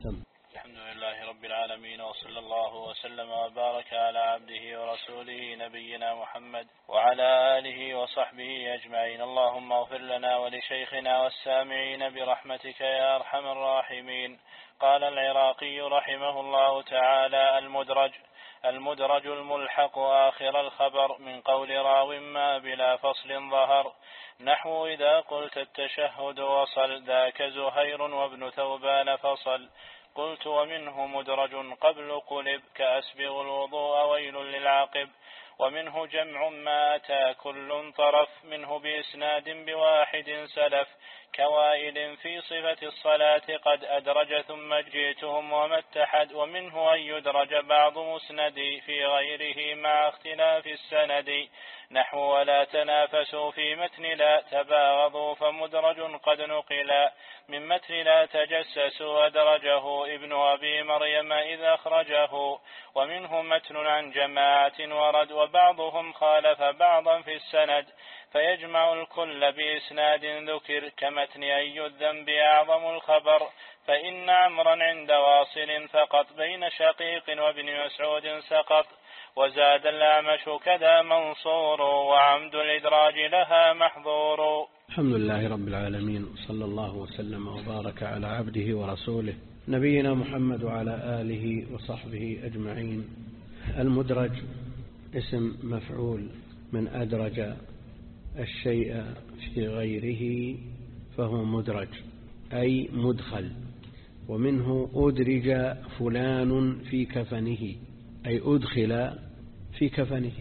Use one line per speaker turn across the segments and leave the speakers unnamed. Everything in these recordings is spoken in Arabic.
الحمد لله رب العالمين، وصلى الله وسلم وبارك على عبده ورسوله نبينا محمد وعلى آله وصحبه أجمعين. اللهم اغفر لنا ولشيخنا والسامعين برحمتك يا أرحم الراحمين. قال العراقي رحمه الله تعالى: المدرج الملحق آخر الخبر من قول راو ما بلا فصل ظهر، نحو إذا قلت التشهد وصل ذاك زهير وابن ثوبان فصل. قلت: ومنه مدرج قبل قلب كأسبغ الوضوء ويل للعقب. ومنه جمع ما أتى كل طرف منه بإسناد بواحد سلف، كوائل في صفة الصلاة قد أدرج ثم جئتهم وما اتحد. ومنه أن يدرج بعض مسند في غيره مع اختلاف السند، نحو ولا تنافسوا في متن لا تباغضوا فمدرج قد نقلا. من متن لا تجسسوا أدرجه ابن أبي مريم إذ أخرجه. ومنه متن عن جماعة ورد وبعضهم خالف بعضا في السند، فيجمع الكل بإسناد ذكر كمتن أي الذنب أعظم الخبر. فإن عمرا عند واصل فقط بين شقيق وابن مسعود سقط. وزاد الأعمش كذا منصور وعمد الإدراج لها محظور.
الحمد لله رب العالمين، صلى الله وسلم وبارك على عبده ورسوله نبينا محمد وعلى آله وصحبه أجمعين. المدرج اسم مفعول من أدرج الشيء في غيره فهو مدرج أي مدخل. ومنه أدرج فلان في كفنه أي أدخل في كفنه،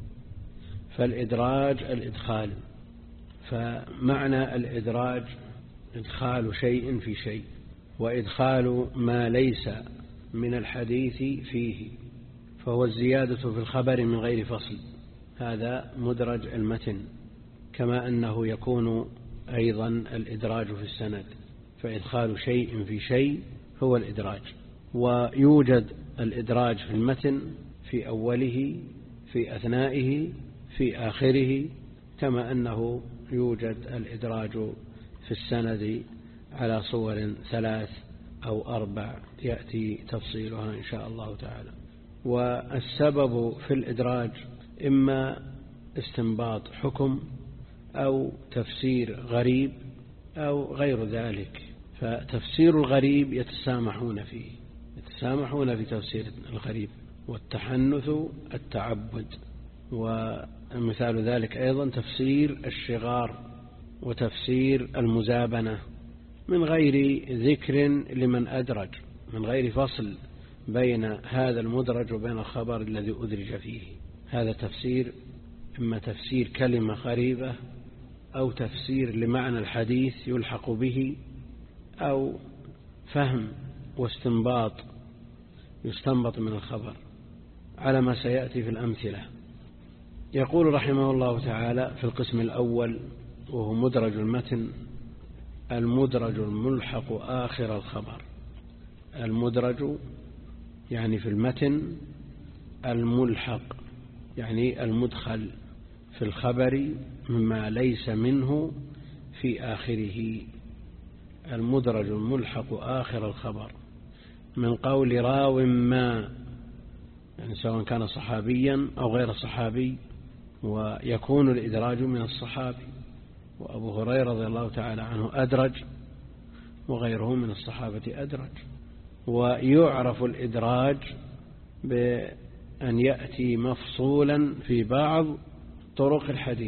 فالإدراج الإدخال. فمعنى الإدراج إدخال شيء في شيء، وإدخال ما ليس من الحديث فيه، فهو الزيادة في الخبر من غير فصل، هذا مدرج المتن. كما أنه يكون أيضا الإدراج في السند، فإدخال شيء في شيء هو الإدراج. ويوجد الإدراج في المتن في أوله، في أثنائه، في آخره، كما أنه يوجد الإدراج في السند على صور 3 أو 4 يأتي تفصيلها إن شاء الله تعالى. والسبب في الإدراج إما استنباط حكم أو تفسير غريب أو غير ذلك. فتفسير الغريب يتسامحون في تفسير الغريب، والتحنث التعبد. ومثال ذلك أيضا تفسير الشغار وتفسير المزابنة من غير ذكر لمن أدرج، من غير فصل بين هذا المدرج وبين الخبر الذي أدرج فيه. هذا تفسير، إما تفسير كلمة غريبة أو تفسير لمعنى الحديث يلحق به، أو فهم واستنباط يستنبط من الخبر، على ما سيأتي في الأمثلة. يقول رحمه الله تعالى في القسم الأول وهو مدرج المتن: المدرج الملحق آخر الخبر. المدرج يعني في المتن، الملحق يعني المدخل في الخبر مما ليس منه في آخره. المدرج الملحق آخر الخبر من قول راو ما، يعني سواء كان صحابيا أو غير صحابي، ويكون الإدراج من الصحابي. وأبو هريرة رضي الله تعالى عنه أدرج، وغيره من الصحابة أدرج. ويعرف الإدراج بأن يأتي مفصولا في بعض طرق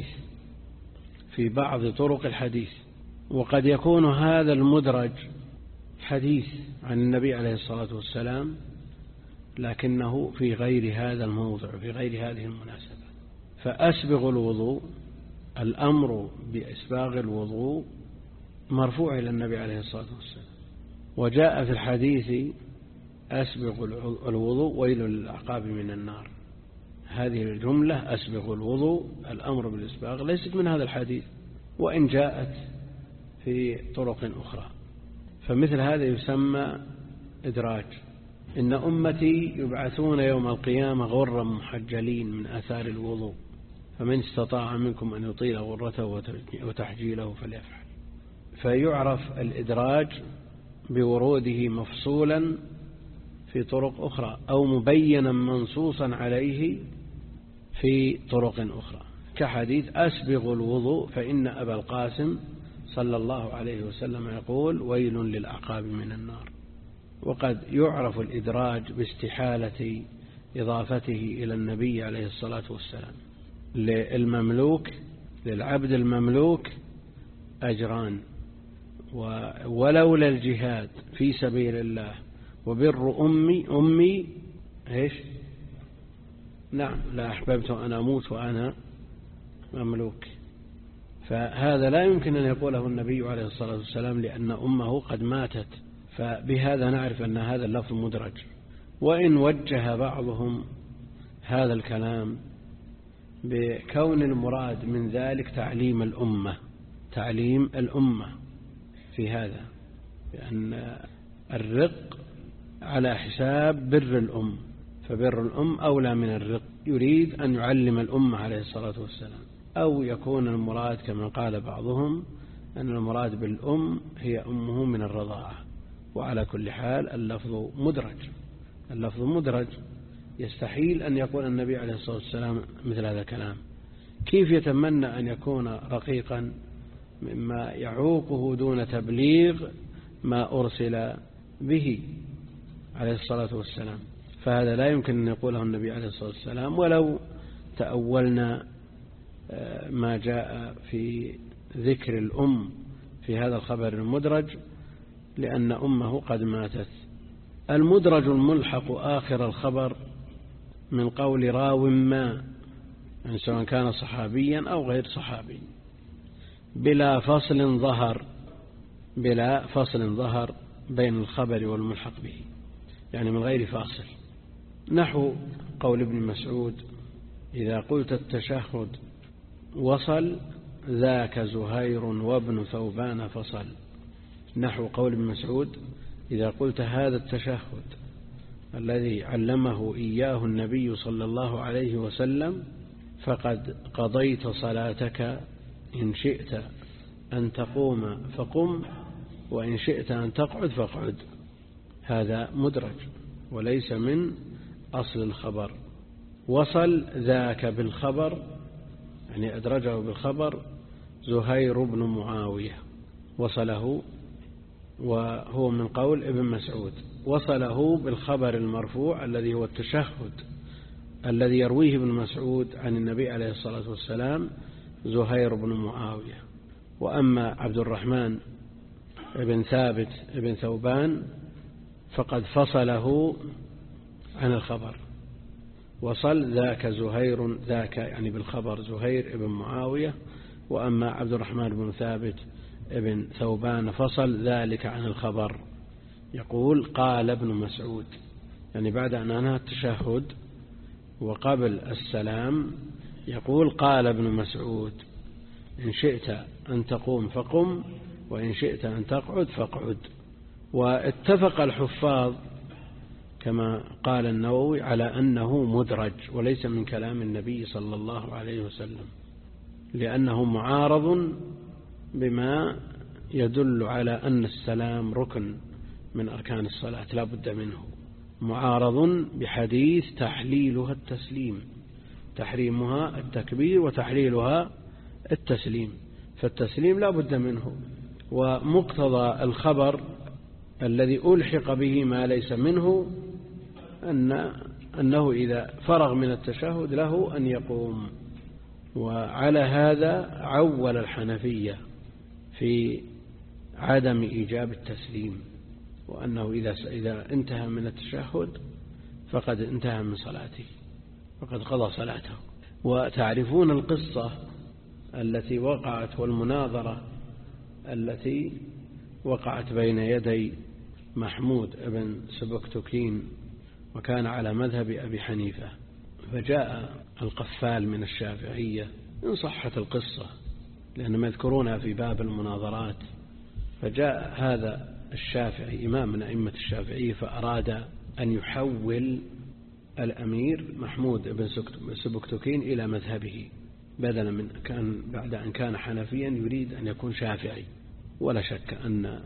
الحديث، وقد يكون هذا المدرج حديث عن النبي عليه الصلاة والسلام لكنه في غير هذا الموضع، في غير هذه المناسبة. فأسبغ الوضوء، الأمر بإسباغ الوضوء مرفوع إلى النبي عليه الصلاة والسلام، وجاء في الحديث أسبغ الوضوء ويل للأعقاب من النار. هذه الجملة أسبغ الوضوء، الأمر بالإسباغ، ليست من هذا الحديث، وإن جاءت في طرق أخرى. فمثل هذا يسمى إدراج. إن أمتي يبعثون يوم القيامة غرا محجلين من آثار الوضوء، فمن استطاع منكم أن يطيل غرته وتحجيله فليفعل. فيعرف الإدراج بوروده مفصولا في طرق أخرى أو مبينا منصوصا عليه في طرق أخرى، كحديث أسبغ الوضوء فإن أبا القاسم صلى الله عليه وسلم يقول ويل للأعقاب من النار. وقد يعرف الإدراج باستحالة إضافته إلى النبي عليه الصلاة والسلام. للمملوك للعبد المملوك أجران، ولولا الجهاد في سبيل الله وبر أمي إيش؟ نعم، لا أحببت أن أموت وأنا مملوك. فهذا لا يمكن أن يقوله النبي عليه الصلاة والسلام لأن أمه قد ماتت، فبهذا نعرف أن هذا اللفظ مدرج. وإن وجه بعضهم هذا الكلام بكون المراد من ذلك تعليم الأمة في هذا، لأن الرق على حساب بر الأم، فبر الأم أولى من الرق. يريد أن يعلم الأمة عليه الصلاة والسلام. أو يكون المراد كما قال بعضهم أن المراد بالأم هي أمه من الرضاعة. وعلى كل حال اللفظ مدرج يستحيل أن يقول النبي عليه الصلاة والسلام مثل هذا الكلام. كيف يتمنى أن يكون رقيقا مما يعوقه دون تبليغ ما أرسل به عليه الصلاة والسلام؟ فهذا لا يمكن أن يقوله النبي عليه الصلاة والسلام. ولو تأولنا ما جاء في ذكر الأم في هذا الخبر المدرج لأن أمه قد ماتت. المدرج الملحق آخر الخبر من قول راو ما، يعني سواء كان صحابيا أو غير صحابي، بلا فصل ظهر بين الخبر والملحق به، يعني من غير فاصل. نحو قول ابن مسعود إذا قلت التشهد وصل ذاك زهير وابن ثوبان فصل. نحو قول ابن مسعود إذا قلت هذا التشهد الذي علمه إياه النبي صلى الله عليه وسلم فقد قضيت صلاتك، إن شئت أن تقوم فقم وإن شئت أن تقعد فاقعد. هذا مدرج وليس من أصل الخبر. وصل ذاك بالخبر، يعني أدرجه بالخبر زهير بن معاوية، وصله، وهو من قول ابن مسعود. وصله بالخبر المرفوع الذي هو التشهد الذي يرويه ابن مسعود عن النبي عليه الصلاة والسلام زهير بن معاوية. وأما عبد الرحمن بن ثابت بن ثوبان فقد فصله عن الخبر. وصل ذاك زهير، ذاك يعني بالخبر زهير بن معاوية. وأما عبد الرحمن بن ثابت ابن ثوبان فصل ذلك عن الخبر. يقول قال ابن مسعود، يعني بعد أن أنهى التشهد وقبل السلام يقول قال ابن مسعود إن شئت أن تقوم فقم وإن شئت أن تقعد فاقعد. واتفق الحفاظ كما قال النووي على أنه مدرج وليس من كلام النبي صلى الله عليه وسلم، لأنه معارض بما يدل على أن السلام ركن من أركان الصلاة لا بد منه، معارض بحديث تحليلها التسليم، تحريمها التكبير وتحليلها التسليم، فالتسليم لا بد منه. ومقتضى الخبر الذي ألحق به ما ليس منه أنه إذا فرغ من التشهد له أن يقوم. وعلى هذا عول الحنفية في عدم إيجاب التسليم، وأنه إذا انتهى من التشهد فقد انتهى من صلاته، فقد قضى صلاته. وتعرفون القصة التي وقعت والمناظرة التي وقعت بين يدي محمود بن سبكتكين وكان على مذهب أبي حنيفة. فجاء القفال من الشافعية إن صحت القصة لأنهم يذكرونها في باب المناظرات. فجاء هذا الشافعي إمام من أئمة الشافعية فأراد أن يحول الأمير محمود بن سبكتكين إلى مذهبه، بدلا من بعد أن كان حنفيا يريد أن يكون شافعي. ولا شك أن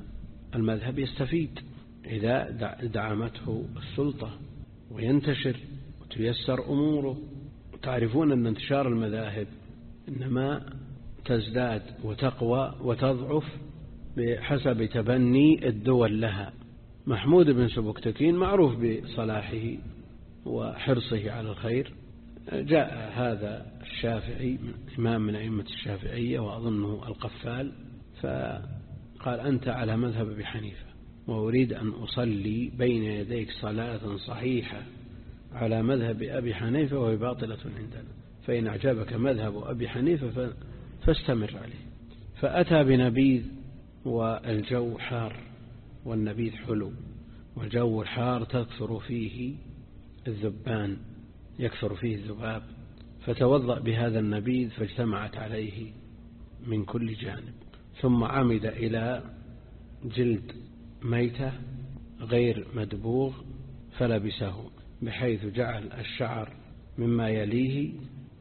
المذهب يستفيد إذا دعمته السلطة وينتشر وتيسر أموره. تعرفون أن انتشار المذاهب إنما تزداد وتقوى وتضعف بحسب تبني الدول لها. محمود بن سبكتكين معروف بصلاحه وحرصه على الخير. جاء هذا الشافعي إمام من أئمة الشافعية وأظنه القفال، فقال أنت على مذهب أبي حنيفة وأريد أن أصلي بين يديك صلاة صحيحة على مذهب أبي حنيفة وهي باطلة عندنا، فإن أعجبك مذهب أبي حنيفة فاستمر عليه. فأتى بنبيذ والجو حار، والنبيذ حلو، والجو الحار تكثر فيه الذبان، يكثر فيه الذباب، فتوضأ بهذا النبيذ فاجتمعت عليه من كل جانب. ثم عمد إلى جلد ميتة غير مدبوغ فلبسه، بحيث جعل الشعر مما يليه،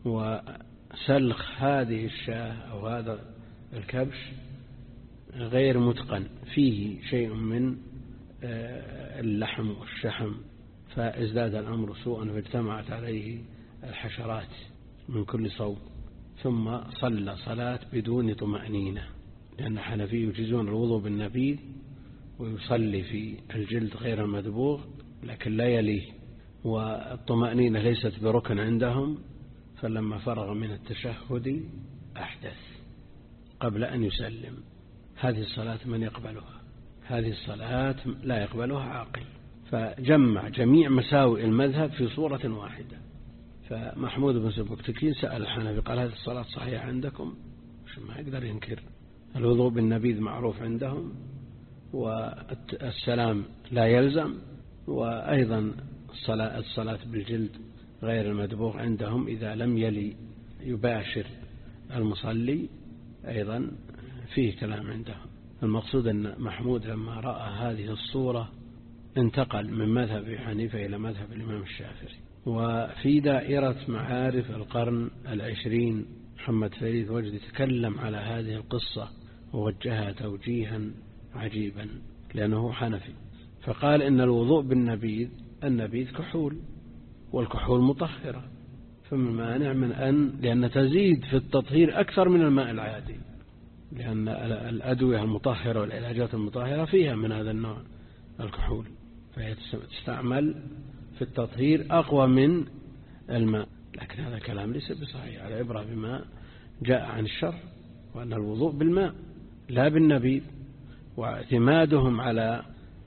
وسلخ هذه الشاة أو هذا الكبش غير متقن، فيه شيء من اللحم والشحم، فازداد الأمر سوءا فاجتمعت عليه الحشرات من كل صوب. ثم صلى صلاة بدون طمأنينة، لأن الحنفي يجيزون الوضوء بالنبيذ ويصلي في الجلد غير المدبوغ لكن لا يليه، والطمأنينة ليست بركن عندهم. فلما فرغ من التشهد أحدث قبل أن يسلم. هذه الصلاة من يقبلها؟ هذه الصلاة لا يقبلها عاقل. فجمع جميع مساوئ المذهب في صورة واحدة. فمحمود بن سبكتكين سأل الحنفي قال هذه الصلاة صحيحة عندكم؟ ما يقدر ينكر. الوضوء بالنبيذ معروف عندهم، والسلام لا يلزم، وأيضا الصلاة بالجلد غير المدبوغ عندهم إذا لم يلي يباشر المصلي أيضا فيه كلام عندهم. المقصود أن محمود لما رأى هذه الصورة انتقل من مذهب أبي حنيفة إلى مذهب الإمام الشافعي. وفي دائرة معارف القرن العشرين محمد فريد وجدي تكلم على هذه القصة ووجهها توجيها عجيبا، لأنه حنفي، فقال إن الوضوء بالنبيذ، النبيذ كحول، والكحول مطهرة، فما مانع من لأن تزيد في التطهير أكثر من الماء العادي، لأن الأدوية المطهرة والعلاجات المطهرة فيها من هذا النوع الكحول، فهي تستعمل في التطهير أقوى من الماء. لكن هذا كلام ليس بصحيح. على عبرة بما جاء عن الشرع، وأن الوضوء بالماء لا بالنبيذ. واعتمادهم على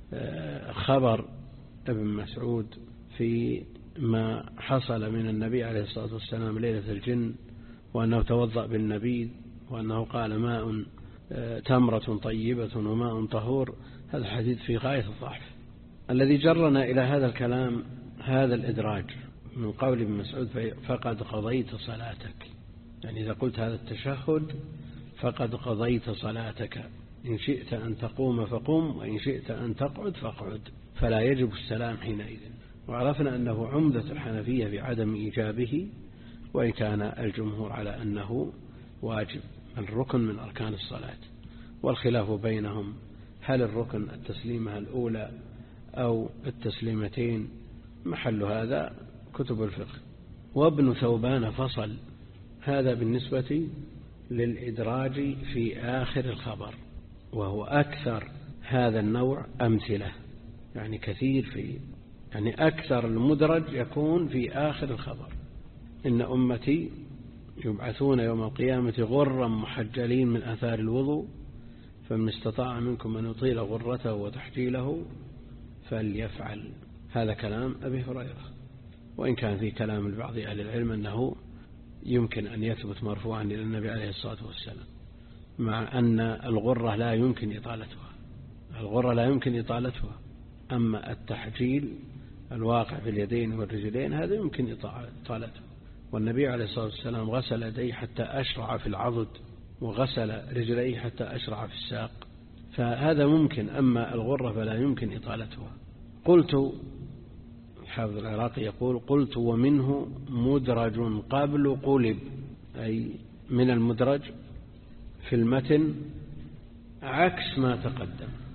خبر ابن مسعود في ما حصل من النبي عليه الصلاة والسلام ليلة الجن، وأنه توضأ بالنبيذ، وأنه قال ماء تمرة طيبة وماء طهور، هذا الحديث في غاية الضعف. الذي جرنا إلى هذا الكلام هذا الإدراج من قول ابن مسعود فقد قضيت صلاتك، يعني إذا قلت هذا التشهد فقد قضيت صلاتك، إن شئت أن تقوم فقم، وإن شئت أن تقعد فاقعد، فلا يجب السلام حينئذ. وعرفنا أنه عمدة الحنفية بعدم إيجابه، وإن كان الجمهور على أنه واجب، الركن من أركان الصلاة. والخلاف بينهم هل الركن التسليمة الأولى أو التسليمتين، محل هذا كتب الفقه. وابن ثوبان فصل هذا بالنسبة للإدراج في آخر الخبر، وهو أكثر هذا النوع أمثلة، يعني كثير يعني أكثر المدرج يكون في آخر الخبر. إن أمتي يبعثون يوم القيامة غرا محجلين من آثار الوضوء، فمن استطاع منكم أن يطيل غرته وتحجيله فليفعل. هذا كلام أبي هريرة، وإن كان في كلام البعض أهل العلم أنه يمكن أن يثبت مرفوعا إلى النبي عليه الصلاة والسلام، مع أن الغرة لا يمكن إطالتها. أما التحجيل الواقع في اليدين والرجلين هذا يمكن إطالته. والنبي عليه الصلاة والسلام غسل يديه حتى أشرع في العضد، وغسل رجليه حتى أشرع في الساق، فهذا ممكن. أما الغرة فلا يمكن إطالتها. قلت، الحافظ العراقي يقول قلت ومنه مدرج قبل قلب، أي من المدرج في المتن عكس ما تقدم،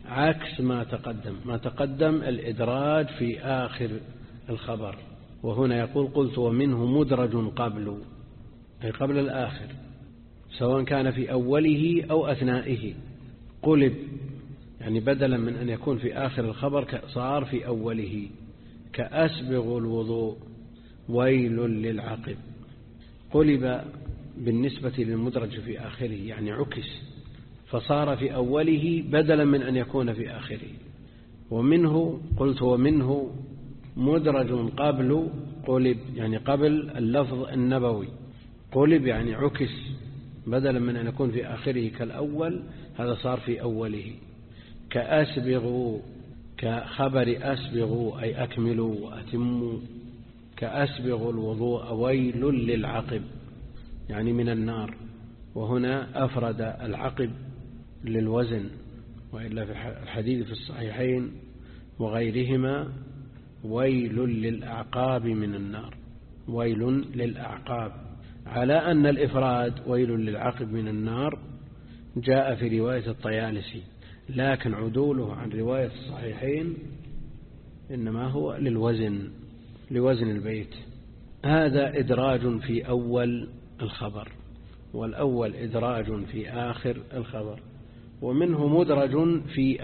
عكس ما تقدم الإدراج في آخر الخبر. وهنا يقول قلت ومنه مدرج قبل، أي قبل الآخر، سواء كان في أوله أو أثنائه. قلب يعني بدلا من أن يكون في آخر الخبر صار في أوله، كأسبغ الوضوء ويل للعقب. قلب بالنسبة للمدرج في آخره يعني عكس، فصار في أوله بدلا من أن يكون في آخره. ومنه قلت ومنه مدرج قبل قلب يعني قبل اللفظ النبوي. قلب يعني عكس، بدلا من أن يكون في آخره كالأول هذا صار في أوله. كأسبغوا كخبر أسبغوا أي أكملوا وأتموا. كأسبغ الوضوء ويل للعقب يعني من النار. وهنا أفرد العقب للوزن، وإلا في الحديث في الصحيحين وغيرهما ويل للأعقاب من النار، ويل للأعقاب، على أن الإفراد ويل للعقب من النار جاء في رواية الطيالسي، لكن عدوله عن رواية الصحيحين إنما هو لوزن البيت. هذا إدراج في أول الخبر، والأول إدراج في آخر الخبر. ومنه مدرج في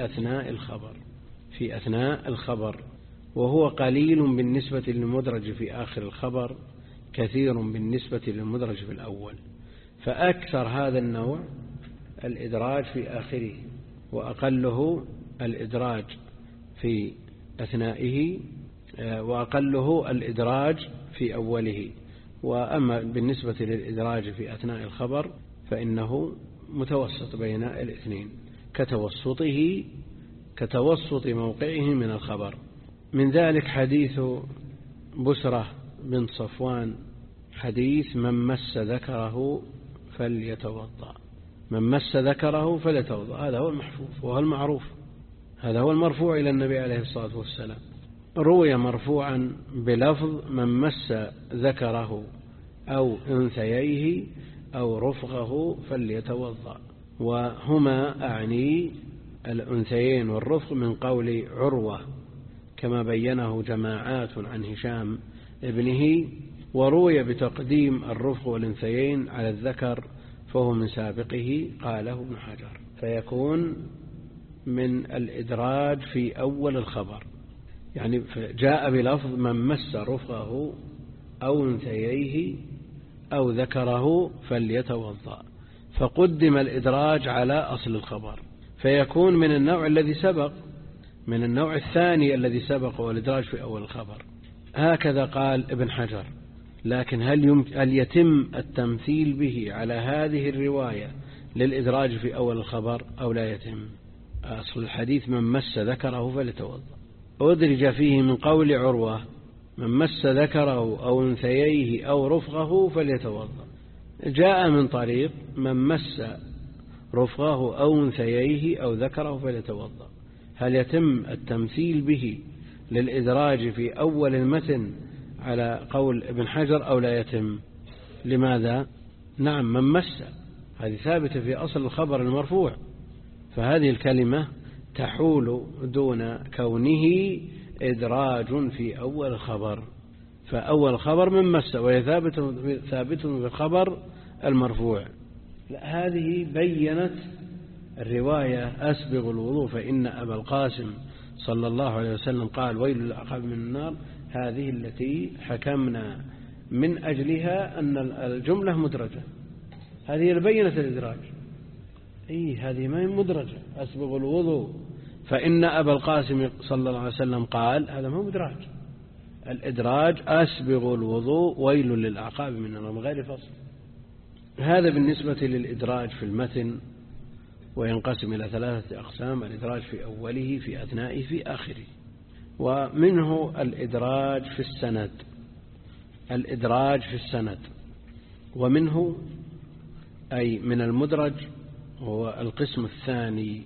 أثناء الخبر، وهو قليل بالنسبة للمدرج في آخر الخبر، كثير بالنسبة للمدرج في الأول. فأكثر هذا النوع الإدراج في آخره، وأقله الإدراج في أثنائه، وأقله الإدراج في أوله. وأما بالنسبة للإدراج في أثناء الخبر فإنه متوسط بين الاثنين كتوسط موقعه من الخبر. من ذلك حديث بسرة بن صفوان، حديث من مس ذكره فليتوضأ. من مس ذكره فليتوضأ، هذا هو المحفوظ وهو المعروف، هذا هو المرفوع إلى النبي عليه الصلاة والسلام. روي مرفوعا بلفظ من مس ذكره أو أنثييه أو رفغه فليتوضأ، وهما أعني الأنثيين والرفغ من قول عروة كما بينه جماعات عن هشام ابنه. وروي بتقديم الرفغ والأنثيين على الذكر فهو من سابقه، قاله ابن حجر، فيكون من الإدراج في أول الخبر. يعني جاء بلفظ من مس رفغه أو أنثييه أو ذكره فليتوضأ، فقدم الإدراج على أصل الخبر، فيكون من النوع الذي سبق، من النوع الثاني الذي سبق والإدراج في أول الخبر. هكذا قال ابن حجر. لكن هل يتم التمثيل به على هذه الرواية للإدراج في أول الخبر أو لا يتم؟ أصل الحديث من مس ذكره فليتوضأ، أدرج فيه من قول عروة من مس ذكره أو أنثييه أو رفغه فليتوضأ، جاء من طريق من مس رفغه أو أنثييه أو ذكره فليتوضأ. هل يتم التمثيل به للإدراج في أول المتن على قول ابن حجر أو لا يتم؟ لماذا؟ نعم، من مس هذه ثابتة في أصل الخبر المرفوع، فهذه الكلمة تحول دون كونه إدراج في أول الخبر، فأول الخبر من مس وهي ثابت في الخبر المرفوع. هذه بينت الرواية أسبغ الوضوء فإن أبا القاسم صلى الله عليه وسلم قال ويل للعقاب من النار، هذه التي حكمنا من أجلها أن الجملة مدرجة، هذه اللي بينت الإدراج. هذه ما هي مدرجة، أسبغ الوضوء فإن أبا القاسم صلى الله عليه وسلم قال، هذا ما هو مدراج. الإدراج أسبغ الوضوء ويل للعقاب من النار من غير فصل. هذا بالنسبة للإدراج في المتن، وينقسم إلى 3 أقسام: الإدراج في أوله، في أثنائه، في آخره. ومنه الإدراج في السند، الإدراج في السند. ومنه أي من المدرج هو القسم الثاني،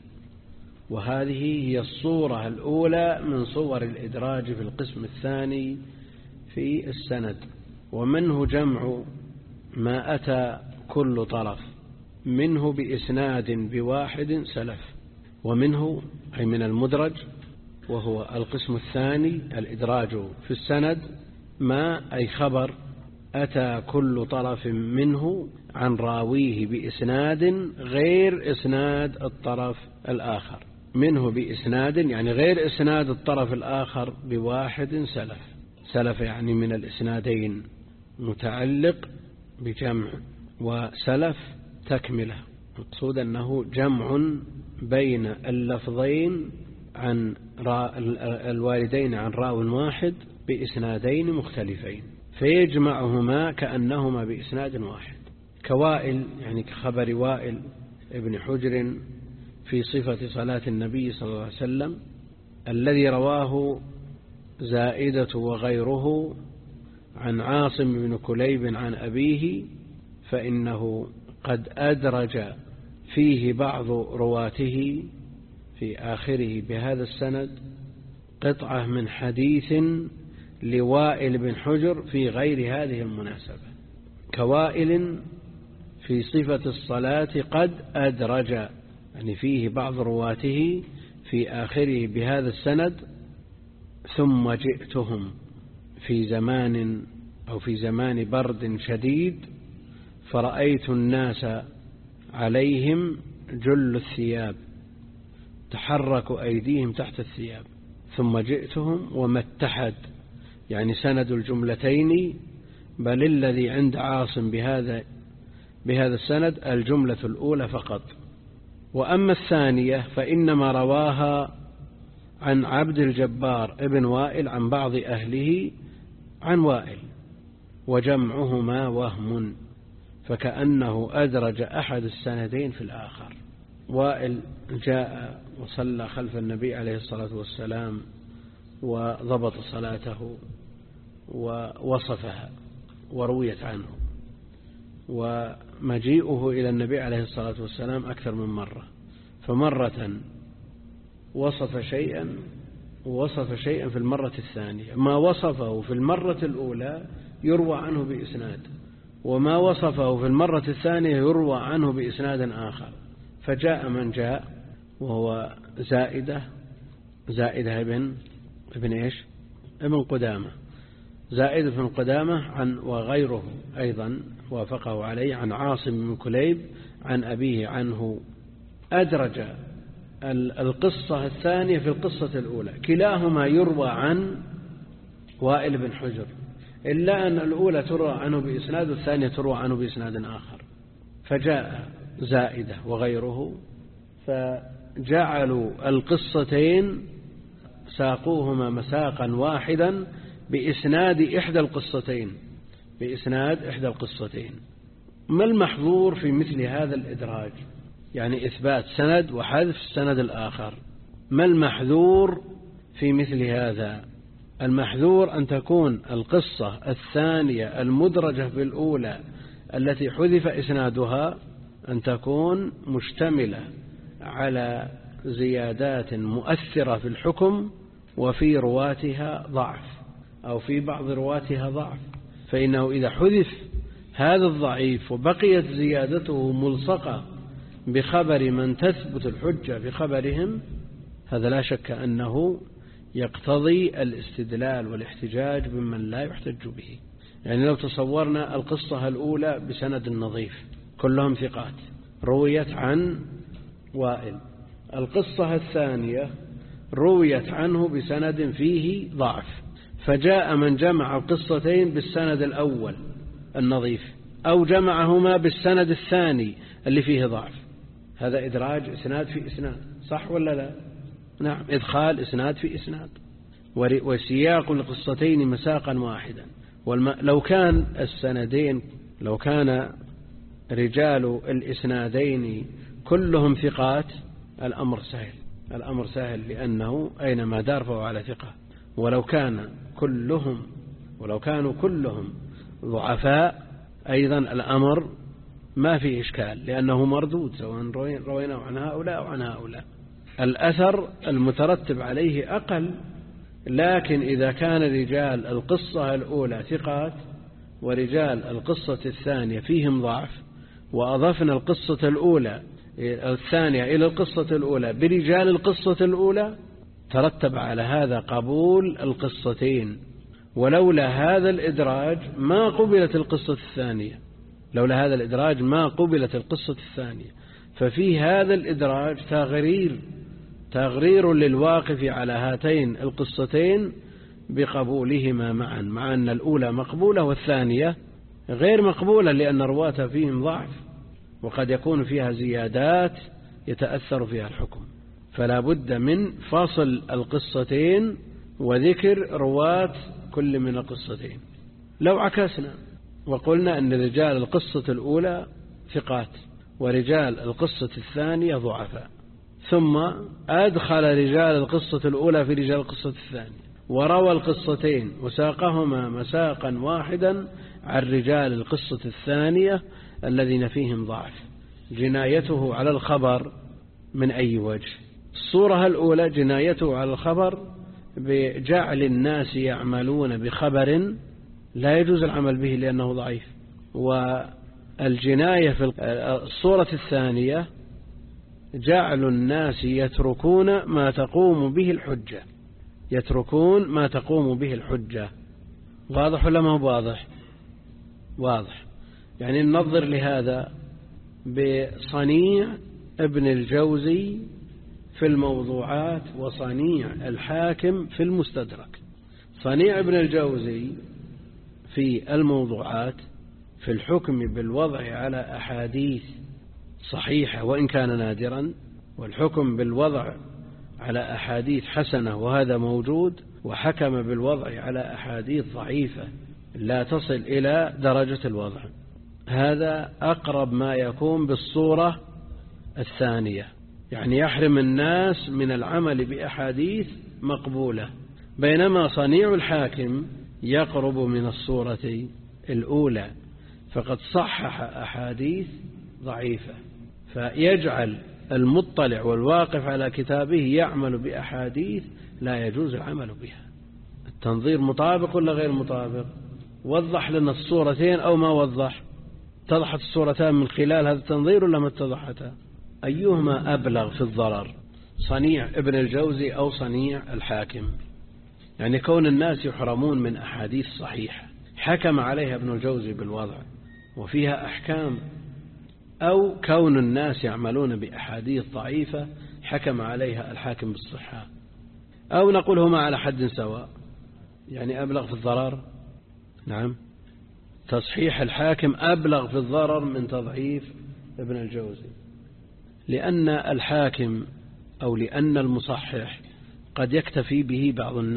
وهذه هي الصورة الأولى من صور الإدراج في القسم الثاني في السند. ومنه جمع ما أتى كل طرف منه بإسناد بواحد سلف، ومنه أي من المدرج، وهو القسم الثاني الإدراج في السند، ما أي خبر أتى كل طرف منه عن راويه بإسناد غير إسناد الطرف الآخر، منه بإسناد يعني غير إسناد الطرف الآخر بواحد سلف يعني من الإسنادين متعلق بجمع، وسلف تكملة، مقصود أنه جمع بين اللفظين عن الوالدين عن راو واحد بإسنادين مختلفين، فيجمعهما كأنهما بإسناد واحد، كوائل يعني كخبر وائل ابن حجر في صفة صلاة النبي صلى الله عليه وسلم الذي رواه زائدة وغيره عن عاصم بن كليب عن أبيه، فإنه قد أدرج فيه بعض رواته في آخره بهذا السند قطعة من حديث لوائل بن حجر في غير هذه المناسبة، كوائل في صفة الصلاة قد أدرج يعني فيه بعض رواته في آخره بهذا السند، ثم جئتهم في زمان أو في زمان برد شديد فرأيت الناس عليهم جل الثياب تحرك أيديهم تحت الثياب، ثم جئتهم وما اتحد يعني سند الجملتين، بل الذي عند عاصم بهذا السند الجملة الأولى فقط، وأما الثانية فإنما رواها عن عبد الجبار ابن وائل عن بعض أهله عن وائل، وجمعهما وهم، فكأنه أدرج أحد السندين في الآخر. وائل جاء وصلى خلف النبي عليه الصلاة والسلام وضبط صلاته ووصفها ورويت عنه، ومجيئه إلى النبي عليه الصلاة والسلام أكثر من مرة، فمرة وصف شيئا في المرة الثانية، ما وصفه في المرة الأولى يروى عنه بإسناد، وما وصفه في المرة الثانية يروى عنه بإسناد آخر، فجاء من جاء وهو زائدة ابن إيش؟ ابن قدامة، زائدة بن قدامة عن وغيره أيضا وافقه عليه عن عاصم بن كليب عن أبيه عنه، أدرج القصة الثانية في القصة الأولى، كلاهما يروى عن وائل بن حجر، إلا أن الأولى تروى عنه بإسناد والثانية تروى عنه بإسناد آخر، فجاء زائدة وغيره فجعلوا القصتين ساقوهما مساقا واحدا بإسناد إحدى القصتين. ما المحظور في مثل هذا الإدراج؟ يعني إثبات سند وحذف السند الآخر، ما المحذور في مثل هذا؟ المحذور أن تكون القصة الثانية المدرجة بالأولى التي حذف إسنادها أن تكون مشتملة على زيادات مؤثرة في الحكم وفي رواتها ضعف أو في بعض رواتها ضعف، فإنه إذا حذف هذا الضعيف وبقيت زيادته ملصقة بخبر من تثبت الحجة بخبرهم، هذا لا شك أنه يقتضي الاستدلال والاحتجاج بمن لا يحتج به. يعني لو تصورنا القصة الأولى بسند نظيف كلهم ثقات رويت عن وائل، القصة الثانية رويت عنه بسند فيه ضعف، فجاء من جمع القصتين بالسند الأول النظيف أو جمعهما بالسند الثاني اللي فيه ضعف، هذا إدراج إسناد في إسناد، صح ولا لا؟ نعم، إدخال إسناد في إسناد، وسياق القصتين مساقا واحدا. لو كان رجال الإسنادين كلهم ثقات الأمر سهل لأنه أينما دار فهو على ثقة، ولو كانوا كلهم ضعفاء أيضا الأمر ما فيه إشكال لأنه مردود، سواء روينا عن هؤلاء أو عن هؤلاء، الأثر المترتب عليه أقل. لكن إذا كان رجال القصة الأولى ثقات ورجال القصة الثانية فيهم ضعف، وأضفنا القصة الأولى الثانية إلى القصة الأولى برجال القصة الأولى ترتب على هذا قبول القصتين، ولولا هذا الإدراج ما قبلت القصة الثانية، لولا هذا الإدراج ما قبلت القصة الثانية. ففي هذا الإدراج تغرير للواقف على هاتين القصتين بقبولهما معا، مع أن الأولى مقبولة والثانية غير مقبولة لأن رواتها فيهم ضعف، وقد يكون فيها زيادات يتأثر فيها الحكم، فلا بد من فصل القصتين وذكر رواة كل من القصتين. لو عكسنا وقلنا أن رجال القصة الأولى ثقات ورجال القصة الثانية ضعفاء، ثم أدخل رجال القصة الأولى في رجال القصة الثانية وروى القصتين وساقهما مساقا واحدا عن رجال القصة الثانية الذين فيهم ضعف، جنايته على الخبر من أي وجه؟ الصورة الأولى جنايته على الخبر بجعل الناس يعملون بخبر لا يجوز العمل به لأنه ضعيف، والجناية في الصورة الثانية جعل الناس يتركون ما تقوم به الحجة، يتركون ما تقوم به الحجة. واضح ولا ما هو واضح؟ واضح. يعني ننظر لهذا بصنيع ابن الجوزي في الموضوعات وصنيع الحاكم في المستدرك. صنيع ابن الجوزي في الموضوعات في الحكم بالوضع على أحاديث صحيحة وإن كان نادرا، والحكم بالوضع على أحاديث حسنة وهذا موجود، وحكم بالوضع على أحاديث ضعيفة لا تصل إلى درجة الوضع. هذا أقرب ما يكون بالصورة الثانية، يعني يحرم الناس من العمل بأحاديث مقبولة، بينما صنيع الحاكم يقرب من الصورة الأولى، فقد صحح أحاديث ضعيفة، فيجعل المطلع والواقف على كتابه يعمل بأحاديث لا يجوز العمل بها. التنظير مطابق ولا غير مطابق؟ وضح لنا الصورتين أو ما وضح؟ اتضحت الصورتان من خلال هذا التنظير ولا ما اتضحتا؟ أيهما أبلغ في الضرر، صنيع ابن الجوزي أو صنيع الحاكم؟ يعني كون الناس يحرمون من أحاديث صحيحة حكم عليها ابن الجوزي بالوضع وفيها أحكام، أو كون الناس يعملون بأحاديث ضعيفة حكم عليها الحاكم بالصحة، أو نقول هما على حد سواء؟ يعني أبلغ في الضرر؟ نعم، تصحيح الحاكم أبلغ في الضرر من تضعيف ابن الجوزي، لأن الحاكم أو لأن المصحح قد يكتفي به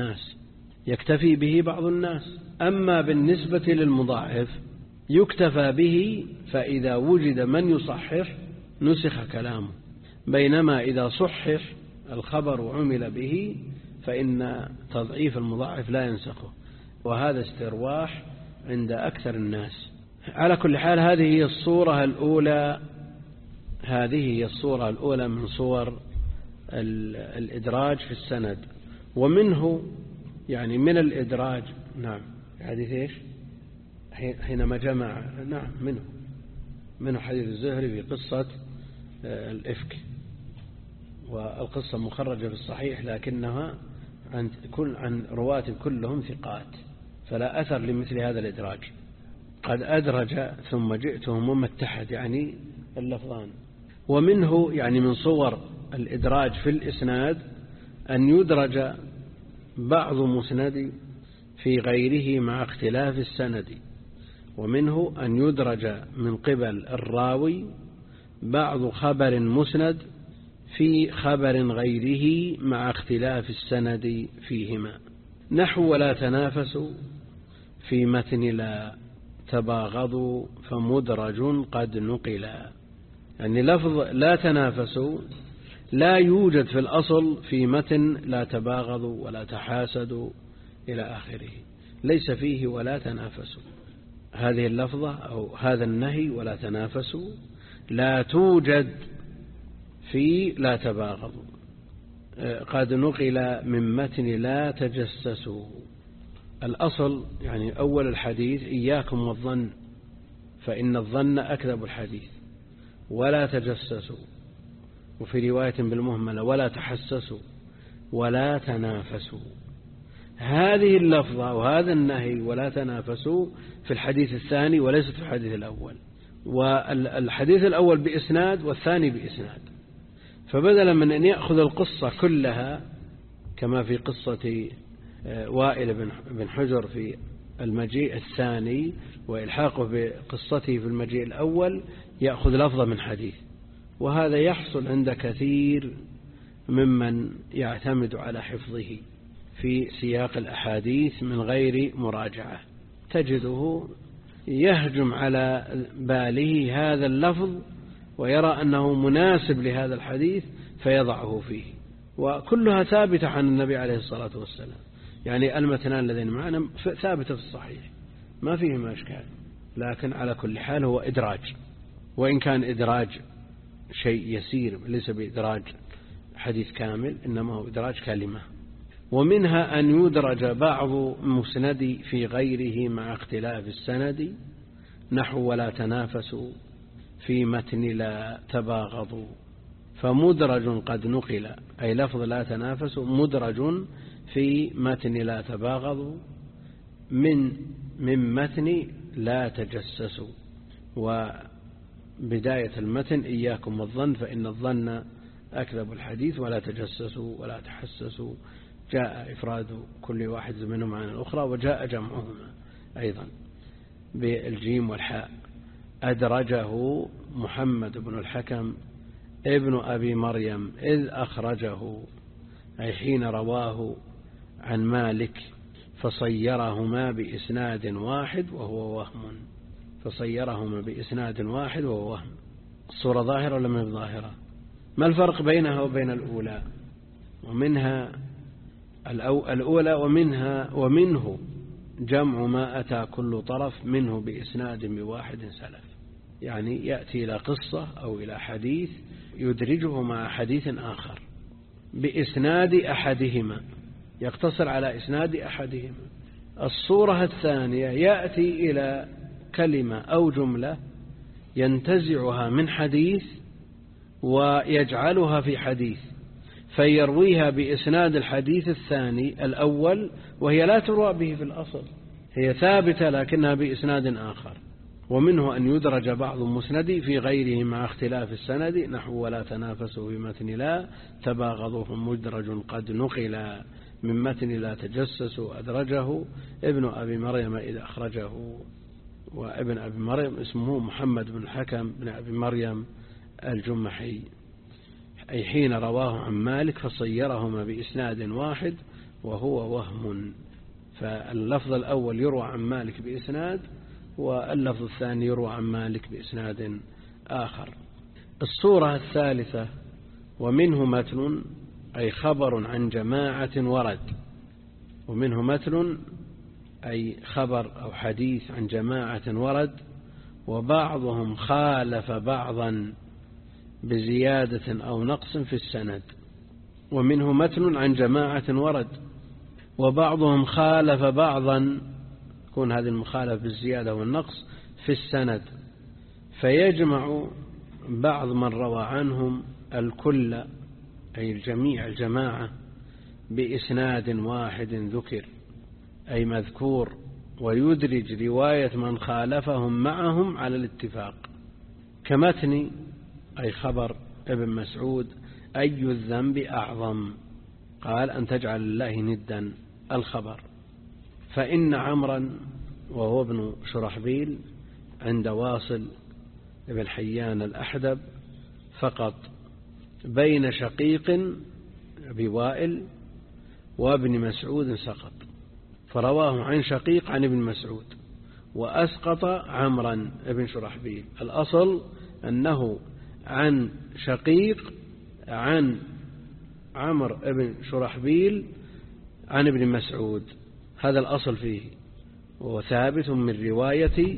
بعض الناس، أما بالنسبة للمضاعف يكتفى به، فإذا وجد من يصحح نسخ كلامه، بينما إذا صحح الخبر وعمل به فإن تضعيف المضاعف لا ينسخه، وهذا استرواح عند أكثر الناس. على كل حال هذه هي الصورة الأولى من صور الإدراج في السند. ومنه يعني من الإدراج، نعم، حديث إيش؟ حينما جمع، نعم، منه حديث الزهري في قصة الإفك، والقصة مخرجة في الصحيح لكنها عن رواة كلهم ثقات، فلا أثر لمثل هذا الإدراج. قد أدرج ثم جئتهم وما اتحد، يعني اللفظان. ومنه يعني من صور الإدراج في الإسناد أن يدرج بعض مسند في غيره مع اختلاف السند، ومنه أن يدرج من قبل الراوي بعض خبر مسند في خبر غيره مع اختلاف السند فيهما، نحو ولا تنافسوا في متن لا تباغضوا فمدرج قد نقلا. يعني لفظ لا تنافسوا لا يوجد في الأصل في متن لا تباغضوا ولا تحاسدوا إلى آخره، ليس فيه ولا تنافسوا. هذه اللفظة أو هذا النهي ولا تنافسوا لا توجد في لا تباغضوا، قد نقل من متن لا تجسسوا. الأصل يعني أول الحديث إياكم والظن فإن الظن أكذب الحديث، ولا تجسسوا وفي رواية بالمهملة ولا تحسسوا ولا تنافسوا. هذه اللفظة وهذا النهي ولا تنافسوا في الحديث الثاني وليست في الحديث الأول، والحديث الأول بإسناد والثاني بإسناد. فبدلا من أن يأخذ القصة كلها كما في قصة وائل بن حجر في المجيء الثاني وإلحاقه بقصته في المجيء الأول، يأخذ لفظة من حديث. وهذا يحصل عند كثير ممن يعتمد على حفظه في سياق الأحاديث من غير مراجعة، تجده يهجم على باله هذا اللفظ ويرى أنه مناسب لهذا الحديث فيضعه فيه، وكلها ثابتة عن النبي عليه الصلاة والسلام. يعني المتنان الذين معنا ثابتة في الصحيح ما فيهما إشكال، لكن على كل حال هو إدراج، وإن كان إدراج شيء يسير ليس بإدراج حديث كامل، إنما هو إدراج كلمة. ومنها أن يدرج بعض مسند في غيره مع اختلاف السند، نحو ولا تنافسوا في متن لا تباغضوا، فمدرج قد نقل، أي لفظ لا تنافسوا مدرج في متن لا تباغضوا من متن لا تجسسوا. وبداية المتن إياكم والظن فإن الظن أكذب الحديث، ولا تجسسوا ولا تحسسوا، جاء إفراد كل واحد منهم عن الأخرى، وجاء جمعهما أيضا بالجيم والحاء. أدرجه محمد بن الحكم ابن أبي مريم إذ أخرجه، أي حين رواه عن مالك، فصيرهما بإسناد واحد وهو وهم. فصيرهما بإسناد واحد وهو وهم. الصورة ظاهرة ولا من ظاهرة؟ ما الفرق بينها وبين الأولى؟ ومنها الأولى ومنه جمع ما أتى كل طرف منه بإسناد بواحد سلف، يعني يأتي إلى قصة أو إلى حديث يدرجه مع حديث آخر بإسناد أحدهما، يقتصر على إسناد أحدهما. الصورة الثانية يأتي إلى كلمة أو جملة ينتزعها من حديث ويجعلها في حديث، فيرويها بإسناد الحديث الثاني الأول، وهي لا تروى به في الأصل، هي ثابتة لكنها بإسناد آخر. ومنه أن يدرج بعض المسند في غيره مع اختلاف السند، نحو ولا تنافسوا في متن لا تباغضوا، مدرج قد نقل من متن لا تجسسوا، أدرجه ابن أبي مريم إذا أخرجه. وابن أبي مريم اسمه محمد بن الحكم بن أبي مريم الجمحي، أي حين رواه عن مالك فصيرهما بإسناد واحد وهو وهم. فاللفظ الأول يروى عن مالك بإسناد، واللفظ الثاني يروى عن مالك بإسناد آخر. الصورة الثالثة ومنه متن، أي خبر عن جماعة ورد. ومنه متن أي خبر أو حديث عن جماعة ورد، وبعضهم خالف بعضا بزيادة أو نقص في السند. ومنه متن عن جماعة ورد وبعضهم خالف بعضا، يكون هذه المخالفة بالزيادة والنقص في السند، فيجمع بعض من روى عنهم الكل، أي الجميع الجماعة، بإسناد واحد ذكر، أي مذكور، ويدرج رواية من خالفهم معهم على الاتفاق. كمتن أي خبر ابن مسعود أي الذنب أعظم، قال أن تجعل الله ندا الخبر. فإن عمرا وهو ابن شرحبيل عند واصل ابن حيان الأحدب فقط بين شقيق بوائل وابن مسعود سقط، فرواه عن شقيق عن ابن مسعود وأسقط عمرا ابن شرحبيل. الأصل أنه عن شقيق عن عمر ابن شرحبيل عن ابن مسعود، هذا الأصل فيه، وهو ثابت من رواية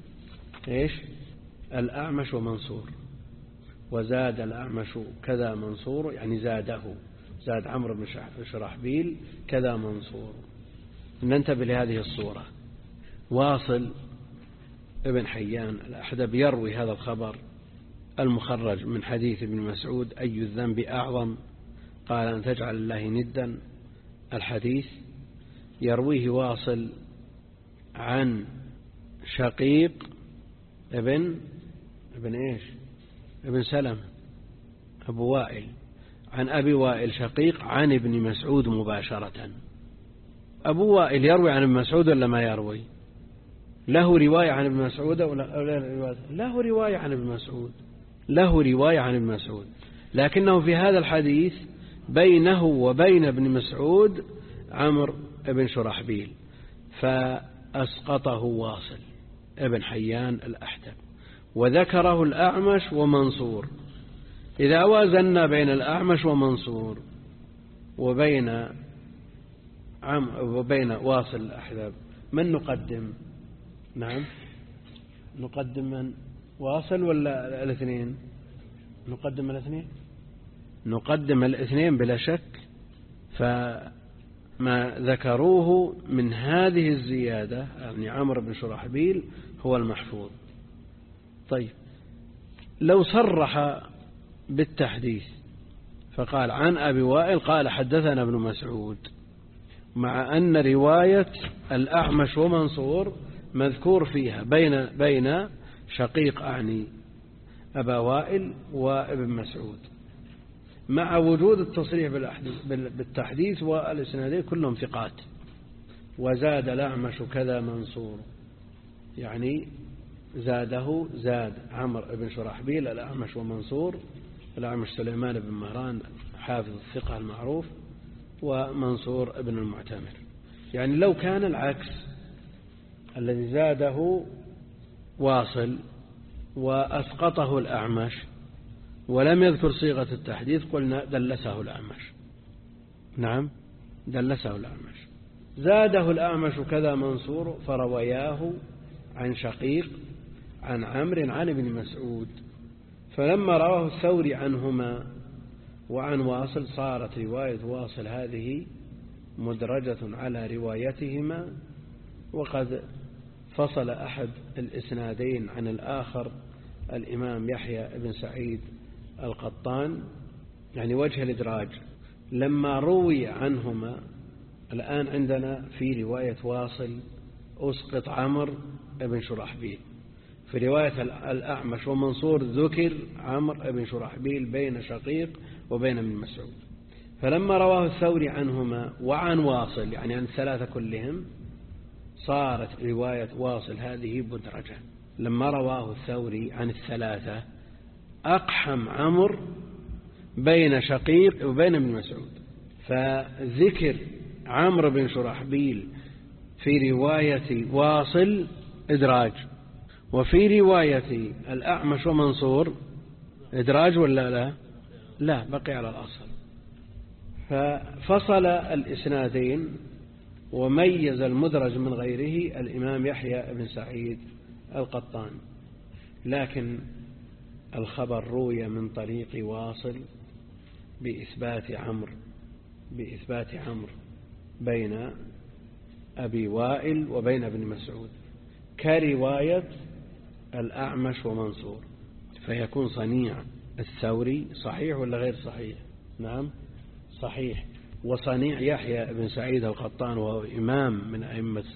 الأعمش ومنصور. وزاد الأعمش كذا منصور، يعني زاده، زاد عمرو بن شرحبيل كذا منصور. ننتبه لهذه الصورة. واصل ابن حيان الأحدب يروي هذا الخبر المخرج من حديث ابن مسعود أي الذنب أعظم؟ قال أن تجعل الله ندا. الحديث يرويه واصل عن شقيق ابن إيش؟ ابن سلمة أبو وائل، عن أبي وائل شقيق عن ابن مسعود مباشرة. أبو وائل يروي عن ابن مسعود ولا ما يروي؟ له رواية عن ابن مسعود له رواية عن ابن مسعود، له رواية عن ابن مسعود، لكنه في هذا الحديث بينه وبين ابن مسعود عمرو بن شرحبيل، فأسقطه واصل ابن حيان الأحتب، وذكره الأعمش ومنصور. إذا وازنا بين الأعمش ومنصور وبين واصل الأحتب من نقدم؟ نعم، نقدم من؟ واصل ولا الاثنين؟ نقدم الاثنين، نقدم الاثنين بلا شك. فما ذكروه من هذه الزيادة يعني عمرو بن شرحبيل هو المحفوظ. طيب لو صرح بالتحديث فقال عن أبي وائل قال حدثنا ابن مسعود، مع أن رواية الأعمش ومنصور مذكور فيها بين شقيق أعني أبا وائل وابن مسعود، مع وجود التصريح بالتحديث والإسنادين كلهم ثقات. وزاد الأعمش كذا منصور، يعني زاد عمرو بن شرحبيل الأعمش ومنصور، الأعمش سليمان بن مهران حافظ الثقة المعروف، ومنصور بن المعتمر. يعني لو كان العكس الذي زاده واصل وأسقطه الأعمش ولم يذكر صيغة التحديث قلنا دلسه الأعمش. نعم، دلسه الأعمش. زاده الأعمش كذا منصور فروياه عن شقيق عن عمرو عن ابن مسعود، فلما رواه الثوري عنهما وعن واصل صارت رواية واصل هذه مدرجة على روايتهما، وقد فصل أحد الإسنادين عن الآخر الإمام يحيى بن سعيد القطان، يعني وجه الإدراج لما روي عنهما. الآن عندنا في رواية واصل أسقط عمرو بن شرحبيل، في رواية الأعمش ومنصور ذكر عمرو بن شرحبيل بين شقيق وبين ابن مسعود، فلما رواه الثوري عنهما وعن واصل يعني عن الثلاثة كلهم صارت رواية واصل هذه مدرجة. لما رواه الثوري عن الثلاثة أقحم عمرو بين شقيق وبين ابن مسعود، فذكر عمرو بن شرحبيل في رواية واصل إدراج، وفي رواية الأعمش ومنصور إدراج ولا لا بقي على الأصل. ففصل الإسنادين وميز المدرج من غيره الإمام يحيى بن سعيد القطان. لكن الخبر روي من طريق واصل بإثبات عمرو بين أبي وائل وبين ابن مسعود كرواية الأعمش ومنصور، فيكون صنيع الثوري صحيح ولا غير صحيح؟ نعم صحيح. وصنيع يحيى بن سعيد القطان وهو إمام من أئمة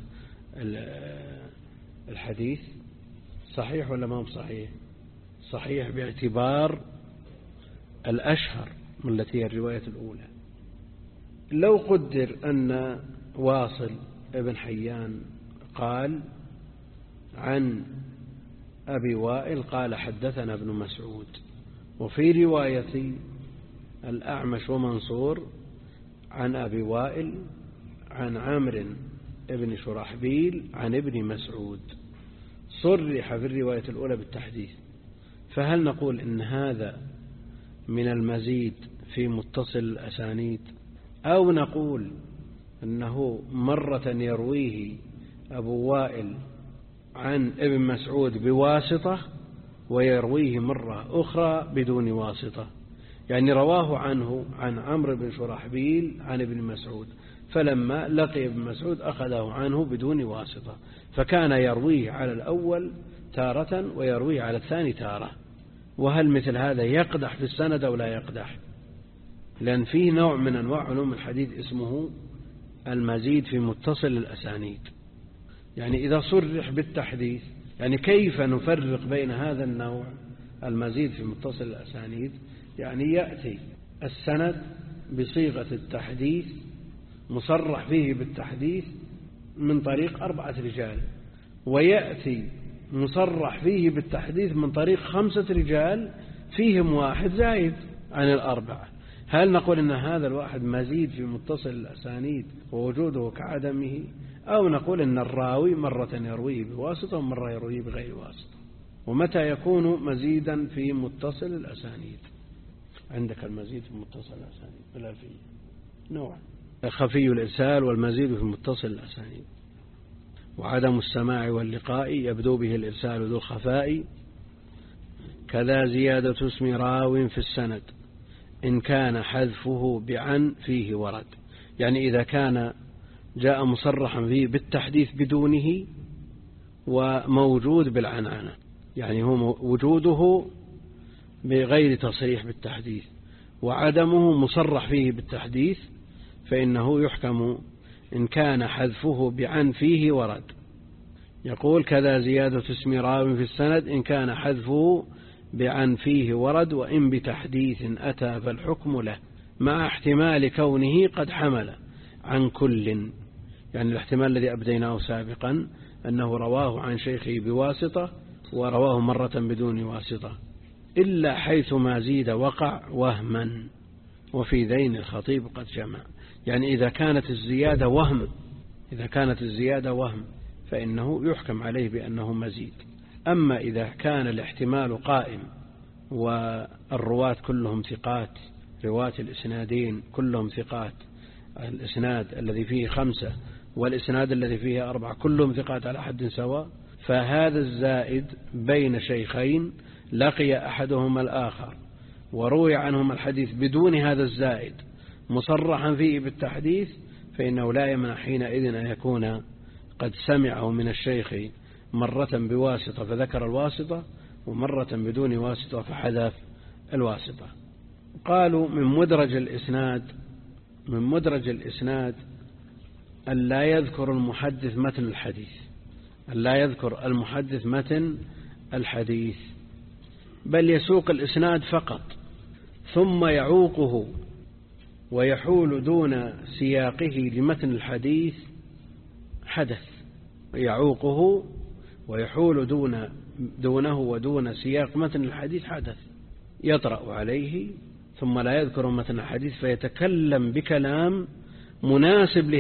الحديث صحيح ولا ما هو صحيح؟ صحيح باعتبار الأشهر من التي هي الرواية الأولى. لو قدر أن واصل ابن حيان قال عن أبي وائل قال حدثنا ابن مسعود، وفي رواية الأعمش ومنصور عن أبي وائل عن عمرو ابن شرحبيل عن ابن مسعود، صرح في الرواية الأولى بالتحديث، فهل نقول إن هذا من المزيد في متصل الأسانيد، أو نقول أنه مرة يرويه أبو وائل عن ابن مسعود بواسطة ويرويه مرة أخرى بدون واسطة؟ يعني رواه عنه عن عمرو بن شرحبيل عن ابن مسعود، فلما لقي ابن مسعود أخذه عنه بدون واسطة، فكان يرويه على الأول تارة ويرويه على الثاني تارة. وهل مثل هذا يقدح في السند أو لا يقدح؟ لأن فيه نوع من أنواع علوم الحديث اسمه المزيد في متصل الأسانيد. يعني إذا صرح بالتحديث، يعني كيف نفرق بين هذا النوع المزيد في متصل الأسانيد؟ يعني يأتي السند بصيغة التحديث مصرح فيه بالتحديث من طريق 4 رجال، ويأتي مصرح فيه بالتحديث من طريق 5 رجال فيهم واحد زايد عن 4. هل نقول إن هذا الواحد مزيد في متصل الأسانيد ووجوده كعدمه، أو نقول إن الراوي مرة يرويه بواسطة ومرة يرويه بغير واسطة؟ ومتى يكون مزيدا في متصل الأسانيد؟ عندك المزيد في متصل الأسانيد بالألفية نوع: خفي الإرسال والمزيد في متصل الأسانيد، وعدم السماع واللقاء يبدو به الإرسال ذو الخفاء، كذا زيادة اسم راو في السند إن كان حذفه بعن فيه ورد. يعني إذا كان جاء مصرحا فيه بالتحديث بدونه وموجود بالعنعنة، يعني هو وجوده بغير تصريح بالتحديث وعدمه مصرح فيه بالتحديث، فإنه يحكم إن كان حذفه بعن فيه ورد. يقول: كذا زيادة اسم راو في السند إن كان حذفه بعن فيه ورد، وإن بتحديث أتى فالحكم له مع احتمال كونه قد حمل عن كل. يعني الاحتمال الذي أبديناه سابقا أنه رواه عن شيخه بواسطة ورواه مرة بدون واسطة، إلا حيث ما زيد وقع وهما، وفي ذين الخطيب قد جمع. يعني إذا كانت الزيادة وهم فإنه يحكم عليه بأنه مزيد. أما إذا كان الاحتمال قائم والرواة كلهم ثقات، رواة الإسنادين كلهم ثقات، الإسناد الذي فيه 5 والإسناد الذي فيه 4 كلهم ثقات على حد سواء، فهذا الزائد بين شيخين لقي أحدهما الآخر وروي عنهم الحديث بدون هذا الزائد مصرحا فيه بالتحديث، فإنه لا يمنع حينئذ أن يكون قد سمعه من الشيخ مرة بواسطة فذكر الواسطة، ومرة بدون واسطة فحذف الواسطة. قالوا من مدرج الإسناد أن لا يذكر المحدث متن الحديث، أن لا يذكر المحدث متن الحديث، بل يسوق الإسناد فقط ثم يعوقه ويحول دون سياقه لمتن الحديث حدث. يعوقه ويحول دونه ودون سياق متن الحديث حدث يطرأ عليه، ثم لا يذكر متن الحديث فيتكلم بكلام مناسب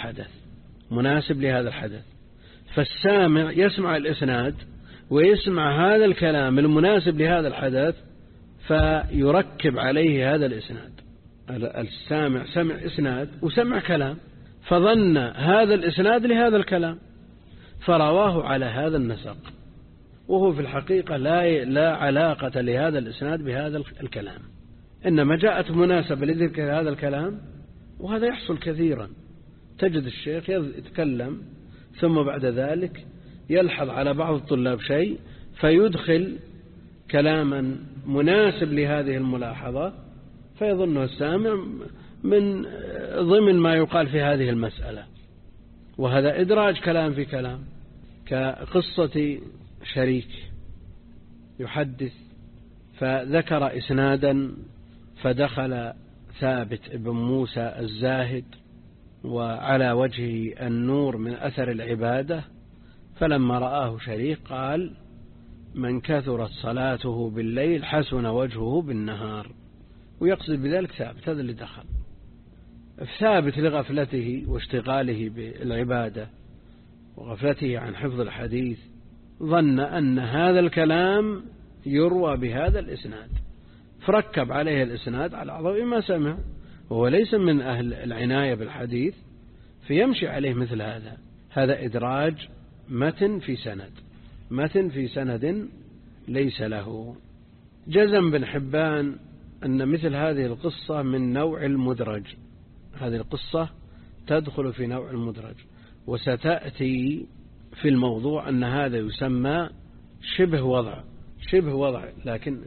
لهذا الحدث. فالسامع يسمع الإسناد ويسمع هذا الكلام المناسب لهذا الحدث فيركب عليه هذا الإسناد. السامع سمع إسناد وسمع كلام، فظن هذا الإسناد لهذا الكلام فرواه على هذا النسق، وهو في الحقيقة لا علاقة لهذا الإسناد بهذا الكلام، إنما جاءت مناسبة لذكر هذا الكلام. وهذا يحصل كثيرا، تجد الشيخ يتكلم ثم بعد ذلك يلحظ على بعض الطلاب شيء فيدخل كلاما مناسب لهذه الملاحظة فيظنه السامع من ضمن ما يقال في هذه المسألة، وهذا إدراج كلام في كلام. كقصة شريك يحدث فذكر إسنادا فدخل ثابت ابن موسى الزاهد وعلى وجهه النور من أثر العبادة، فلما رآه شريك قال: من كثرت صلاته بالليل حسن وجهه بالنهار، ويقصد بذلك ثابت هذا اللي دخل. ثابت لغفلته واشتغاله بالعبادة وغفلته عن حفظ الحديث ظن أن هذا الكلام يروى بهذا الإسناد، فركب عليه الإسناد على أعظم ما سمع، وهو ليس من أهل العناية بالحديث فيمشي عليه مثل هذا. هذا إدراج متن في سند ليس له. جزم بن حبان أن مثل هذه القصة من نوع المدرج، هذه القصة تدخل في نوع المدرج، وستأتي في الموضوع أن هذا يسمى شبه وضع، لكن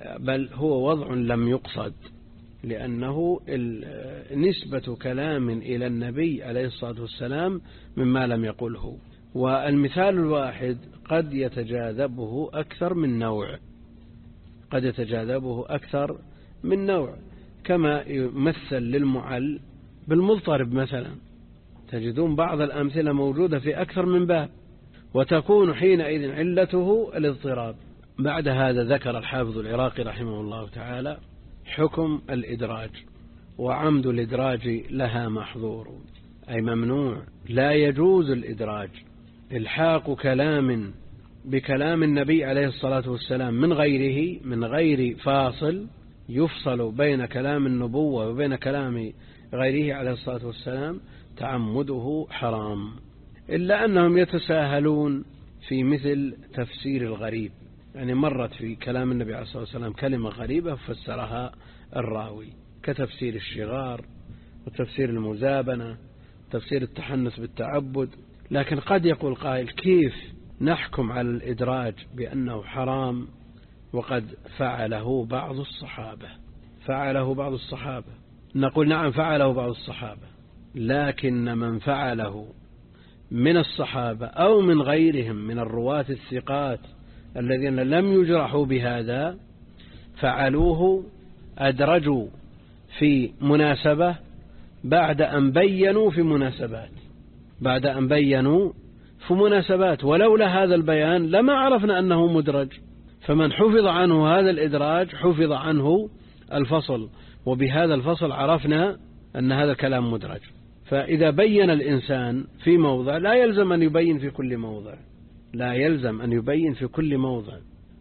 بل هو وضع لم يقصد، لأنه نسبة كلام إلى النبي عليه الصلاة والسلام مما لم يقله. والمثال الواحد قد يتجاذبه أكثر من نوع، قد يتجاذبه أكثر من نوع، كما يمثل للمعل بالمضطرب مثلا، تجدون بعض الأمثلة موجودة في أكثر من باب، وتكون حينئذ علته الاضطراب. بعد هذا ذكر الحافظ العراقي رحمه الله تعالى حكم الإدراج، وعمد الإدراج لها محظور، أي ممنوع، لا يجوز الإدراج، إلحاق كلام بكلام النبي عليه الصلاة والسلام من غير فاصل يفصل بين كلام النبوة وبين كلام غيره عليه الصلاة والسلام، تعمده حرام، إلا أنهم يتساهلون في مثل تفسير الغريب، يعني مرت في كلام النبي عليه الصلاة والسلام كلمة غريبة فسرها الراوي، كتفسير الشغار وتفسير المزابنة، تفسير التحنث بالتعبد. لكن قد يقول قائل كيف نحكم على الإدراج بأنه حرام وقد فعله بعض الصحابة؟ نقول نعم فعله بعض الصحابة، لكن من فعله من الصحابة أو من غيرهم من الرواة الثقات الذين لم يجرحوا بهذا فعلوه، أدرجوا في مناسبة بعد أن بينوا في مناسبات، ولولا هذا البيان لما عرفنا أنه مدرج. فمن حفظ عنه هذا الإدراج حفظ عنه الفصل، وبهذا الفصل عرفنا أن هذا الكلام مدرج. فإذا بين الإنسان في موضع لا يلزم أن يبين في كل موضع،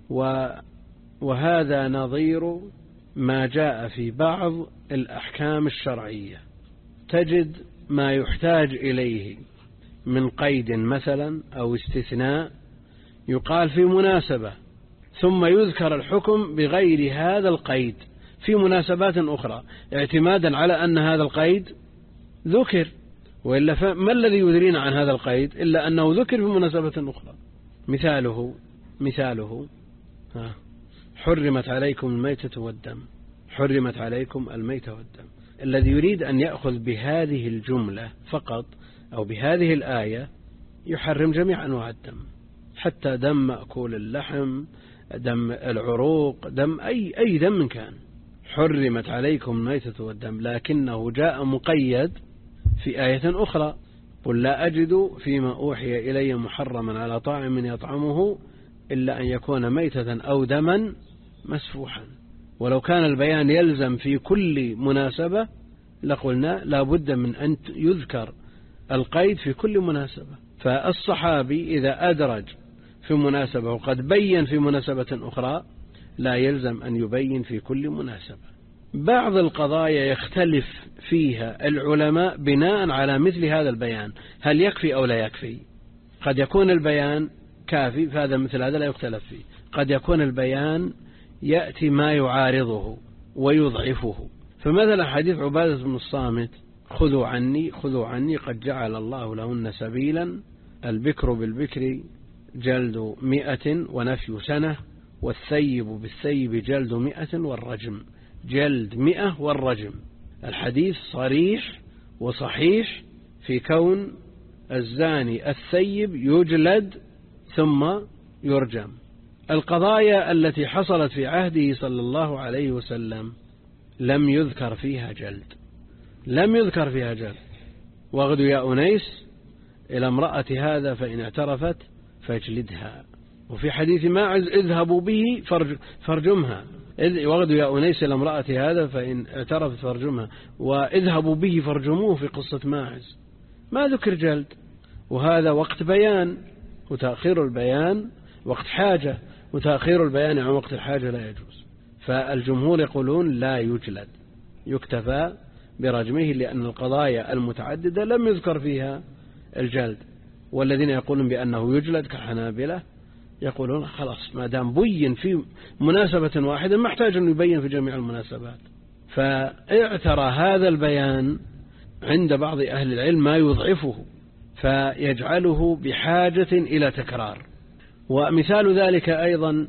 وهذا نظير ما جاء في بعض الأحكام الشرعية، تجد ما يحتاج إليه من قيد مثلا أو استثناء يقال في مناسبة، ثم يذكر الحكم بغير هذا القيد في مناسبات أخرى، اعتمادا على أن هذا القيد ذكر، وإلا ما الذي يدرينا عن هذا القيد إلا أنه ذكر في مناسبة أخرى. مثاله حرمت عليكم الميتة والدم، الذي يريد أن يأخذ بهذه الجملة فقط أو بهذه الآية يحرم جميع أنواع الدم، حتى دم مأكول اللحم، دم العروق، دم أي دم كان، حرمت عليكم الميتة والدم، لكنه جاء مقيد في آية أخرى، قل لا أجد فيما أوحي إلي محرما على طاعم يطعمه إلا أن يكون ميتة أو دما مسفوحا. ولو كان البيان يلزم في كل مناسبة لقلنا لا بد من أن يذكر القيد في كل مناسبة. فالصحابي إذا أدرج في مناسبة وقد بين في مناسبة أخرى لا يلزم أن يبين في كل مناسبة. بعض القضايا يختلف فيها العلماء بناء على مثل هذا البيان، هل يكفي أو لا يكفي؟ قد يكون البيان كافي، فهذا مثل هذا لا يختلف فيه. قد يكون البيان يأتي ما يعارضه ويضعفه، فمثلا حديث عبادة بن الصامت خذوا عني قد جعل الله لهن سبيلا، البكر بالبكر جلد 100 ونفي سنة، والثيب بالثيب جلد 100 والرجم جلد 100 والرجم. الحديث صريح وصحيح في كون الزاني الثيب يجلد ثم يرجم. القضايا التي حصلت في عهده صلى الله عليه وسلم لم يذكر فيها جلد، واغد يا أنيس إلى امرأة هذا فإن اعترفت فاجلدها. وفي حديث ماعز اذهبوا به فارجمها، واغد يا أنيس إلى امرأة هذا فإن اعترفت فارجمها، واذهبوا به فارجموه في قصة ماعز، ما ذكر جلد. وهذا وقت بيان، وتأخير البيان وقت حاجة، وتأخير البيان عن وقت الحاجة لا يجوز. فالجمهور يقولون لا يجلد، يكتفى برجمه، لأن القضايا المتعددة لم يذكر فيها الجلد. والذين يقولون بأنه يجلد كالحنابلة يقولون خلاص ما دام بين في مناسبة واحدة ما احتاج أن يبين في جميع المناسبات. فاعترى هذا البيان عند بعض أهل العلم ما يضعفه فيجعله بحاجة إلى تكرار. ومثال ذلك أيضا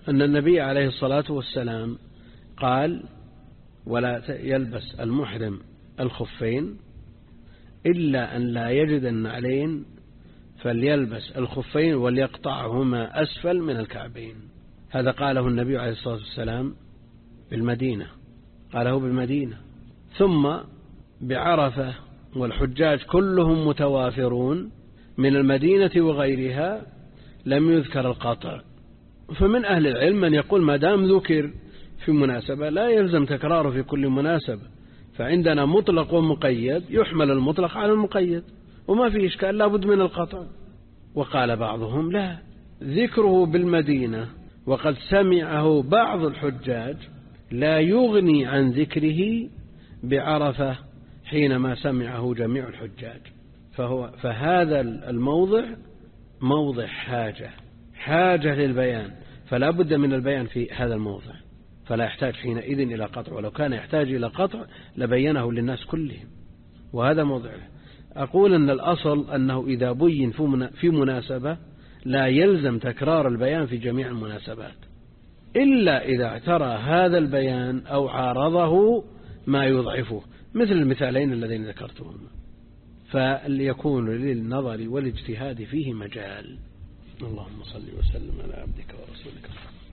أن النبي عليه الصلاة والسلام قال: ولا يلبس المحرم الخفين إلا أن لا يجد النعلين فليلبس الخفين وليقطعهما أسفل من الكعبين. هذا قاله النبي عليه الصلاة والسلام بالمدينة، قاله بالمدينة. ثم بعرفة والحجاج كلهم متوافرون من المدينة وغيرها لم يذكر القطع. فمن أهل العلم من يقول ما دام ذكر في مناسبة لا يلزم تكراره في كل مناسبة، فعندنا مطلق ومقيد، يحمل المطلق على المقيد وما في إشكال، لا بد من القطع. وقال بعضهم لا، ذكره بالمدينة وقد سمعه بعض الحجاج لا يغني عن ذكره بعرفة حينما سمعه جميع الحجاج. فهذا الموضع موضع حاجة للبيان، فلا بد من البيان في هذا الموضع، فلا يحتاج حينئذ إلى قطع، ولو كان يحتاج إلى قطع لبينه للناس كلهم، وهذا موضعه. أقول أن الأصل أنه إذا بين في مناسبة لا يلزم تكرار البيان في جميع المناسبات، إلا إذا اعترى هذا البيان أو عارضه ما يضعفه، مثل المثالين الذين ذكرتهم، فليكون للنظر والاجتهاد فيه مجال. اللهم صل وسلم على عبدك ورسولك.